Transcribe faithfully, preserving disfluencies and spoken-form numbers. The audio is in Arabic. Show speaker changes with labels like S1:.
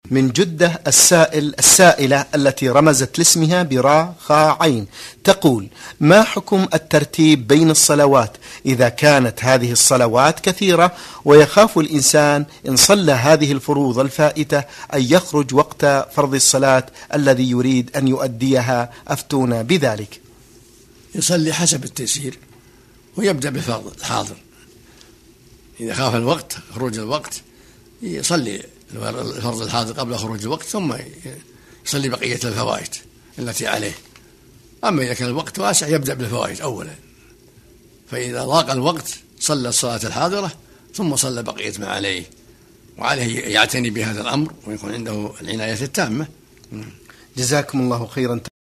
S1: من جدة السائل السائلة التي رمزت لاسمها براء خاء عين تقول: ما حكم الترتيب بين الصلوات إذا كانت هذه الصلوات كثيرة ويخاف الإنسان إن صلى هذه الفروض الفائتة أن يخرج وقت فرض الصلاة الذي يريد أن يؤديها؟ أفتونا بذلك.
S2: يصلي حسب التيسير ويبدأ بالفرض الحاضر، إذا خاف الوقت خروج الوقت يصلي الفرض الحاضر قبل خروج الوقت ثم يصلي بقية الفوائد التي عليه. أما إذا كان الوقت واسع يبدأ بالفوائد أولا، فإذا ضاق الوقت صلى الصلاة الحاضرة ثم صلى بقية ما عليه، وعليه يعتني بهذا الأمر ويكون عنده العناية التامة.
S1: جزاكم الله خيرا.